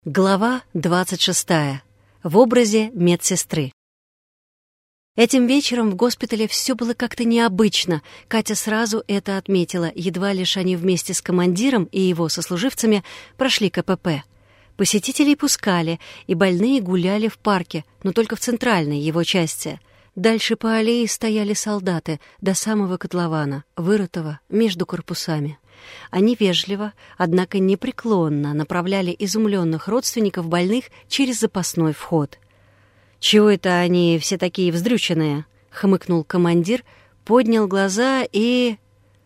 Глава 26. В образе медсестры. Этим вечером в госпитале все было как-то необычно. Катя сразу это отметила, едва лишь они вместе с командиром и его сослуживцами прошли КПП. Посетителей пускали, и больные гуляли в парке, но только в центральной его части. Дальше по аллее стояли солдаты до самого котлована, вырытого между корпусами. Они вежливо, однако непреклонно направляли изумленных родственников больных через запасной вход. «Чего это они все такие вздрюченные?» — хмыкнул командир, поднял глаза и...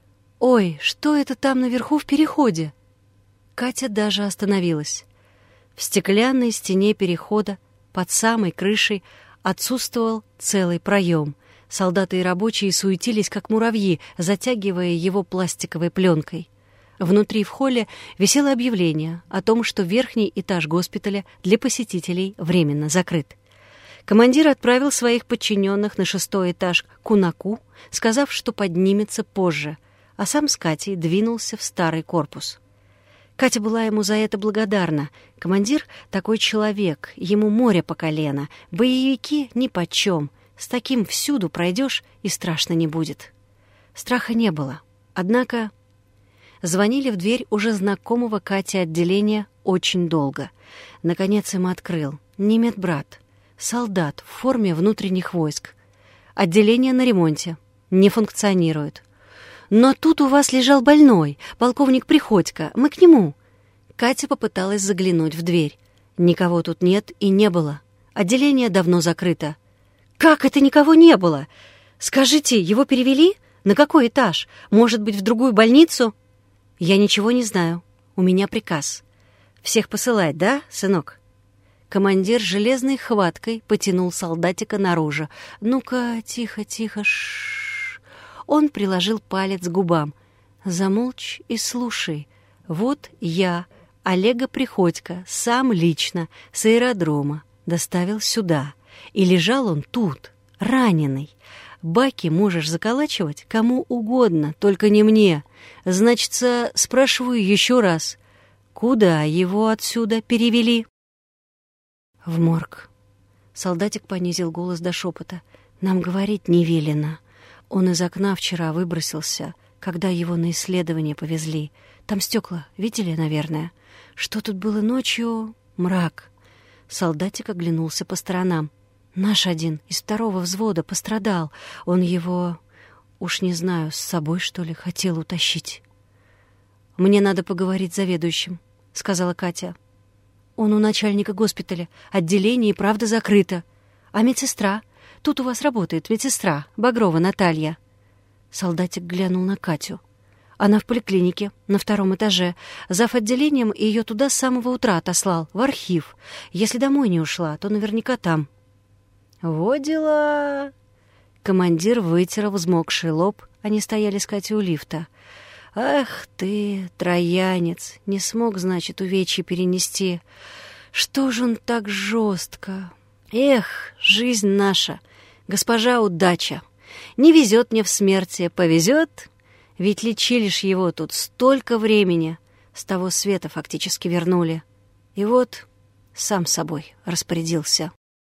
«Ой, что это там наверху в переходе?» Катя даже остановилась. В стеклянной стене перехода под самой крышей отсутствовал целый проем. Солдаты и рабочие суетились, как муравьи, затягивая его пластиковой пленкой. Внутри в холле висело объявление о том, что верхний этаж госпиталя для посетителей временно закрыт. Командир отправил своих подчиненных на 6-й этаж к кунаку, сказав, что поднимется позже, а сам с Катей двинулся в старый корпус. Катя была ему за это благодарна. Командир — такой человек, ему море по колено, боевики нипочем. С таким всюду пройдешь, и страшно не будет. Страха не было. Однако звонили в дверь уже знакомого Кате отделения очень долго. Наконец им открыл не медбрат, солдат в форме внутренних войск. Отделение на ремонте, не функционирует. «Но тут у вас лежал больной, полковник Приходько, мы к нему». Катя попыталась заглянуть в дверь. Никого тут нет и не было. Отделение давно закрыто. «Как это никого не было? Скажите, его перевели? На какой этаж? Может быть, в другую больницу?» «Я ничего не знаю. У меня приказ. Всех посылать, да, сынок?» Командир железной хваткой потянул солдатика наружу. «Ну-ка, тихо, тихо, шш». Он приложил палец к губам. «Замолчь и слушай. Вот я, Олега Приходько, сам лично с аэродрома доставил сюда. И лежал он тут, раненый. Баки можешь заколачивать кому угодно, только не мне. Значится, спрашиваю еще раз, куда его отсюда перевели?» «В морг». Солдатик понизил голос до шепота. «Нам говорить не велено. Он из окна вчера выбросился, когда его на исследование повезли. Там стекла, видели, наверное? Что тут было ночью? Мрак». Солдатик оглянулся по сторонам. «Наш один из 2-го взвода пострадал. Он его, уж не знаю, с собой, что ли, хотел утащить». «Мне надо поговорить с заведующим», — сказала Катя. «Он у начальника госпиталя. Отделение и правда закрыто. А медсестра? Тут у вас работает медсестра, Багрова Наталья». Солдатик глянул на Катю. «Она в поликлинике, на 2-м этаже. Зав. Отделением ее туда с самого утра отослал, в архив. Если домой не ушла, то наверняка там». «Во дела!» Командир вытер взмокший лоб, они стояли с Катей у лифта. «Ах ты, троянец! Не смог, значит, увечья перенести. Что ж он так жестко? Эх, жизнь наша, госпожа удача! Не везет мне в смерти, повезет, ведь лечили ж его тут столько времени, с того света фактически вернули. И вот сам собой распорядился».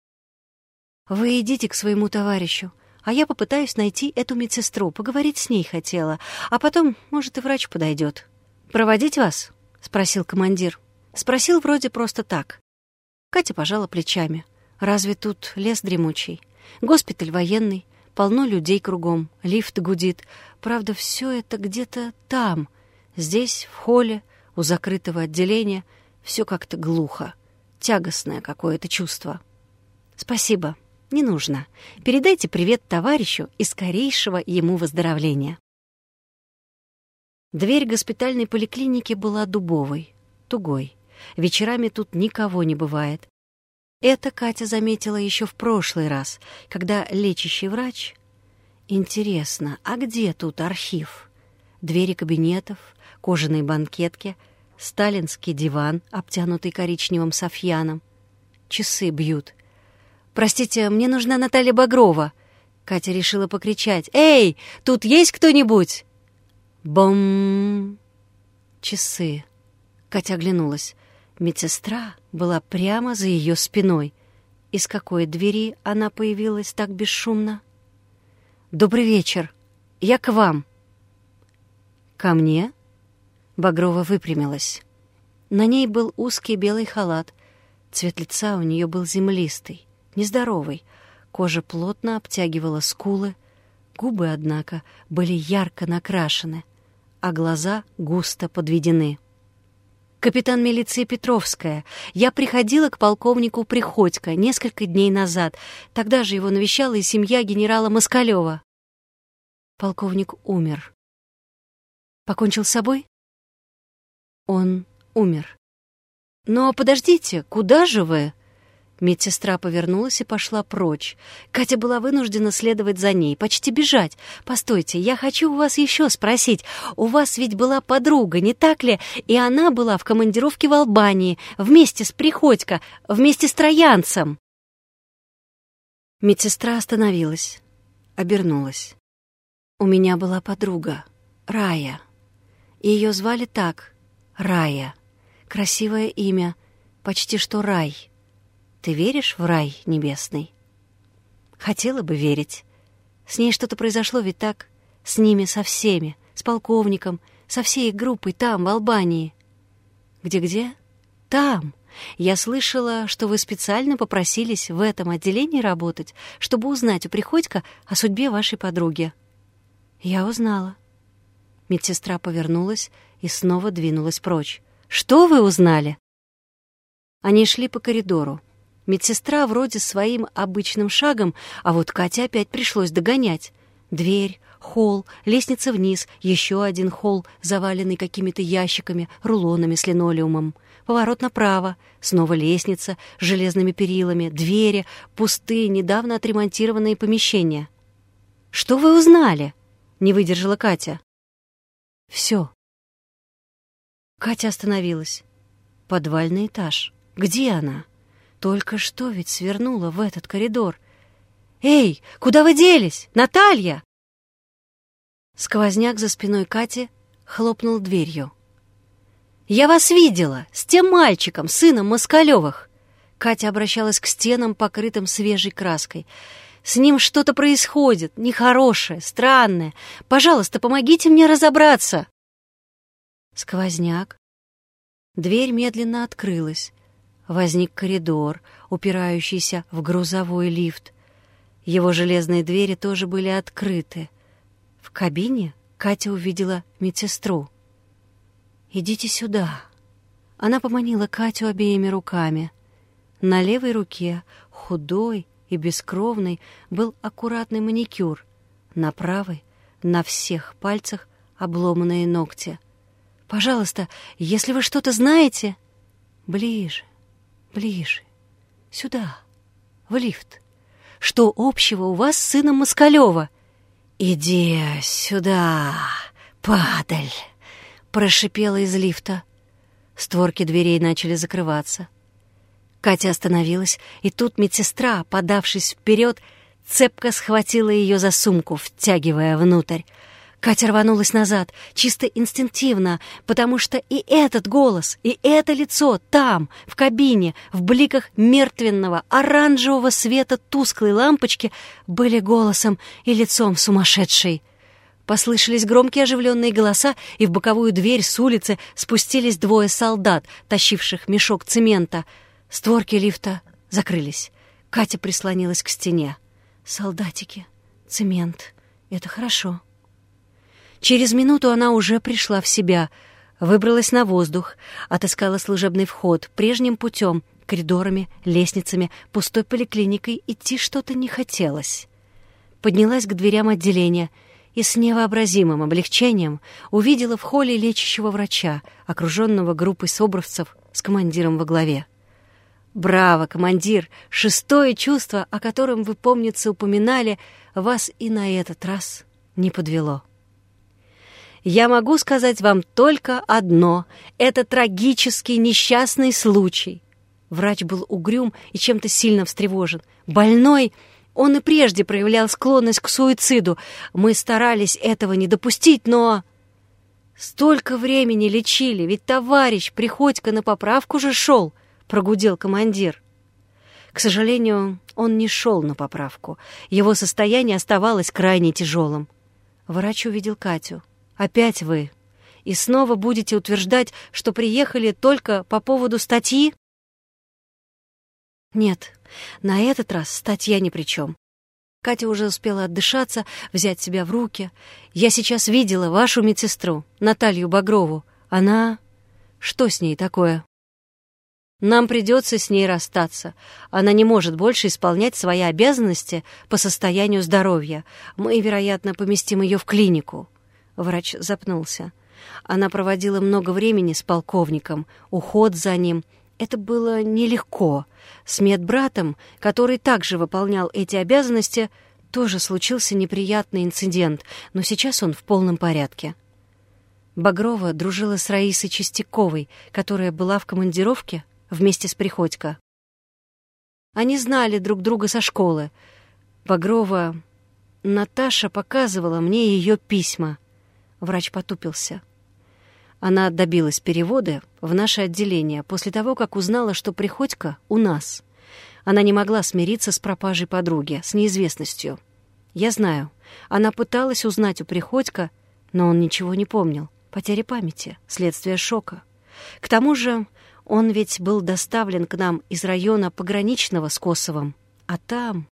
«Вы идите к своему товарищу, а я попытаюсь найти эту медсестру, поговорить с ней хотела, а потом, может, и врач подойдет». «Проводить вас?» — спросил командир. Спросил вроде просто так. Катя пожала плечами. «Разве тут лес дремучий? Госпиталь военный, полно людей кругом, лифт гудит. Правда, все это где-то там. Здесь, в холле, у закрытого отделения, все как-то глухо, тягостное какое-то чувство». «Спасибо. Не нужно. Передайте привет товарищу и скорейшего ему выздоровления». Дверь госпитальной поликлиники была дубовой, тугой. Вечерами тут никого не бывает. Это Катя заметила еще в прошлый раз, когда лечащий врач... Интересно, а где тут архив? Двери кабинетов, кожаные банкетки, сталинский диван, обтянутый коричневым софьяном. Часы бьют. «Простите, мне нужна Наталья Багрова». Катя решила покричать. «Эй, тут есть кто-нибудь?» Бом! Часы. Катя оглянулась. Медсестра была прямо за ее спиной. Из какой двери она появилась так бесшумно? «Добрый вечер. Я к вам». «Ко мне?» Багрова выпрямилась. На ней был узкий белый халат. Цвет лица у нее был землистый, нездоровый. Кожа плотно обтягивала скулы. Губы, однако, были ярко накрашены, а глаза густо подведены. «Капитан милиции Петровская. Я приходила к полковнику Приходько несколько дней назад. Тогда же его навещала и семья генерала Москалева». Полковник умер. Покончил с собой? Он умер. «Но подождите, куда же вы?» Медсестра повернулась и пошла прочь. Катя была вынуждена следовать за ней, почти бежать. «Постойте, я хочу у вас еще спросить. У вас ведь была подруга, не так ли? И она была в командировке в Албании, вместе с Приходько, вместе с троянцем». Медсестра остановилась, обернулась. «У меня была подруга, Рая. Ее звали так, Рая. Красивое имя, почти что рай. Ты веришь в рай небесный?» Хотела бы верить. С ней что-то произошло ведь так? С ними, со всеми, с полковником, со всей их группой там, в Албании. Где-где? Там. Я слышала, что вы специально попросились в этом отделении работать, чтобы узнать у Приходько о судьбе вашей подруги. Я узнала. Медсестра повернулась и снова двинулась прочь. «Что вы узнали?» Они шли по коридору. Медсестра вроде своим обычным шагом, а вот Кате опять пришлось догонять. Дверь, холл, лестница вниз, еще один холл, заваленный какими-то ящиками, рулонами с линолеумом. Поворот направо, снова лестница с железными перилами, двери, пустые, недавно отремонтированные помещения. «Что вы узнали?» — не выдержала Катя. «Все». Катя остановилась. Подвальный этаж. Где она? Только что ведь свернула в этот коридор. «Эй, куда вы делись? Наталья!» Сквозняк за спиной Кати хлопнул дверью. «Я вас видела! С тем мальчиком, сыном Москалевых!» Катя обращалась к стенам, покрытым свежей краской. «С ним что-то происходит, нехорошее, странное. Пожалуйста, помогите мне разобраться!» Сквозняк. Дверь медленно открылась. Возник коридор, упирающийся в грузовой лифт. Его железные двери тоже были открыты. В кабине Катя увидела медсестру. «Идите сюда». Она поманила Катю обеими руками. На левой руке, худой и бескровный, был аккуратный маникюр. На правой, на всех пальцах обломанные ногти. «Пожалуйста, если вы что-то знаете...» «Ближе, ближе, сюда, в лифт. Что общего у вас с сыном Москалева?» «Иди сюда, падаль!» — прошипела из лифта. Створки дверей начали закрываться. Катя остановилась, и тут медсестра, подавшись вперед, цепко схватила ее за сумку, втягивая внутрь. Катя рванулась назад, чисто инстинктивно, потому что и этот голос, и это лицо там, в кабине, в бликах мертвенного оранжевого света тусклой лампочки были голосом и лицом сумасшедшей. Послышались громкие оживленные голоса, и в боковую дверь с улицы спустились двое солдат, тащивших мешок цемента. Створки лифта закрылись. Катя прислонилась к стене. «Солдатики, цемент — это хорошо». Через минуту она уже пришла в себя, выбралась на воздух, отыскала служебный вход прежним путем, коридорами, лестницами, пустой поликлиникой. Идти что-то не хотелось. Поднялась к дверям отделения и с невообразимым облегчением увидела в холле лечащего врача, окруженного группой собровцев с командиром во главе. «Браво, командир! 6-е чувство, о котором вы, помнится, упоминали, вас и на этот раз не подвело. Я могу сказать вам только одно. Это трагический несчастный случай». Врач был угрюм и чем-то сильно встревожен. «Больной, он и прежде проявлял склонность к суициду. Мы старались этого не допустить, но...» Столько времени лечили, ведь товарищ Приходько на поправку же шел, прогудел командир. К сожалению, он не шел на поправку. Его состояние оставалось крайне тяжелым. Врач увидел Катю. «Опять вы? И снова будете утверждать, что приехали только по поводу статьи?» «Нет, на этот раз статья ни при чем. Катя уже успела отдышаться, взять себя в руки. Я сейчас видела вашу медсестру, Наталью Багрову. Она... Что с ней такое?» «Нам придется с ней расстаться. Она не может больше исполнять свои обязанности по состоянию здоровья. Мы, вероятно, поместим ее в клинику». Врач запнулся. Она проводила много времени с полковником, уход за ним. Это было нелегко. С медбратом, который также выполнял эти обязанности, тоже случился неприятный инцидент, но сейчас он в полном порядке. Багрова дружила с Раисой Чистяковой, которая была в командировке вместе с Приходько. Они знали друг друга со школы. Багрова... Наташа показывала мне ее письма. Врач потупился. Она добилась перевода в наше отделение после того, как узнала, что Приходько у нас. Она не могла смириться с пропажей подруги, с неизвестностью. Я знаю, она пыталась узнать у Приходько, но он ничего не помнил. Потеря памяти, следствие шока. К тому же он ведь был доставлен к нам из района пограничного с Косовом. А там...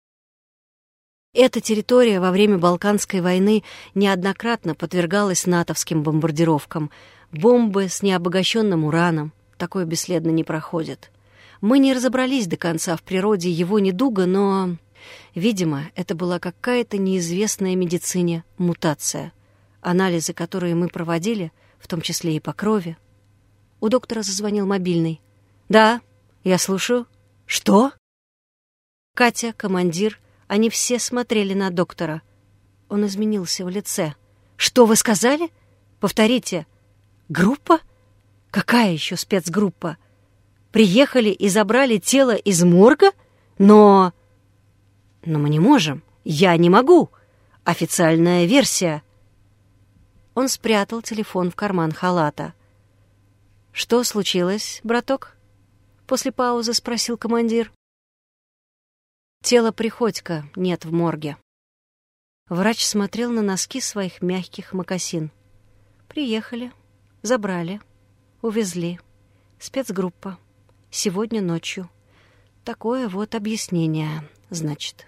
Эта территория во время Балканской войны неоднократно подвергалась натовским бомбардировкам. Бомбы с необогащенным ураном. Такое бесследно не проходит. Мы не разобрались до конца в природе его недуга, но, видимо, это была какая-то неизвестная медицине мутация. Анализы, которые мы проводили, в том числе и по крови. У доктора зазвонил мобильный. «Да, я слушаю». «Что?» Катя, командир, они все смотрели на доктора. Он изменился в лице. «Что вы сказали? Повторите. Группа? Какая еще спецгруппа? Приехали и забрали тело из морга? Но мы не можем. Я не могу. Официальная версия». Он спрятал телефон в карман халата. «Что случилось, браток?» После паузы спросил командир. «Тела Приходько нет в морге». Врач смотрел на носки своих мягких мокасин. «Приехали, забрали, увезли. Спецгруппа. Сегодня ночью. Такое вот объяснение, значит».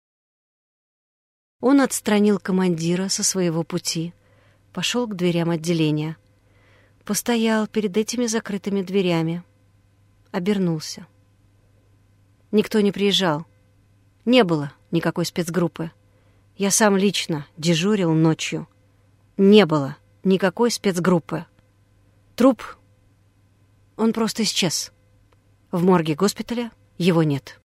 Он отстранил командира со своего пути, пошел к дверям отделения. Постоял перед этими закрытыми дверями. Обернулся. Никто не приезжал. Не было никакой спецгруппы. Я сам лично дежурил ночью. Не было никакой спецгруппы. Труп, он просто исчез. В морге госпиталя его нет.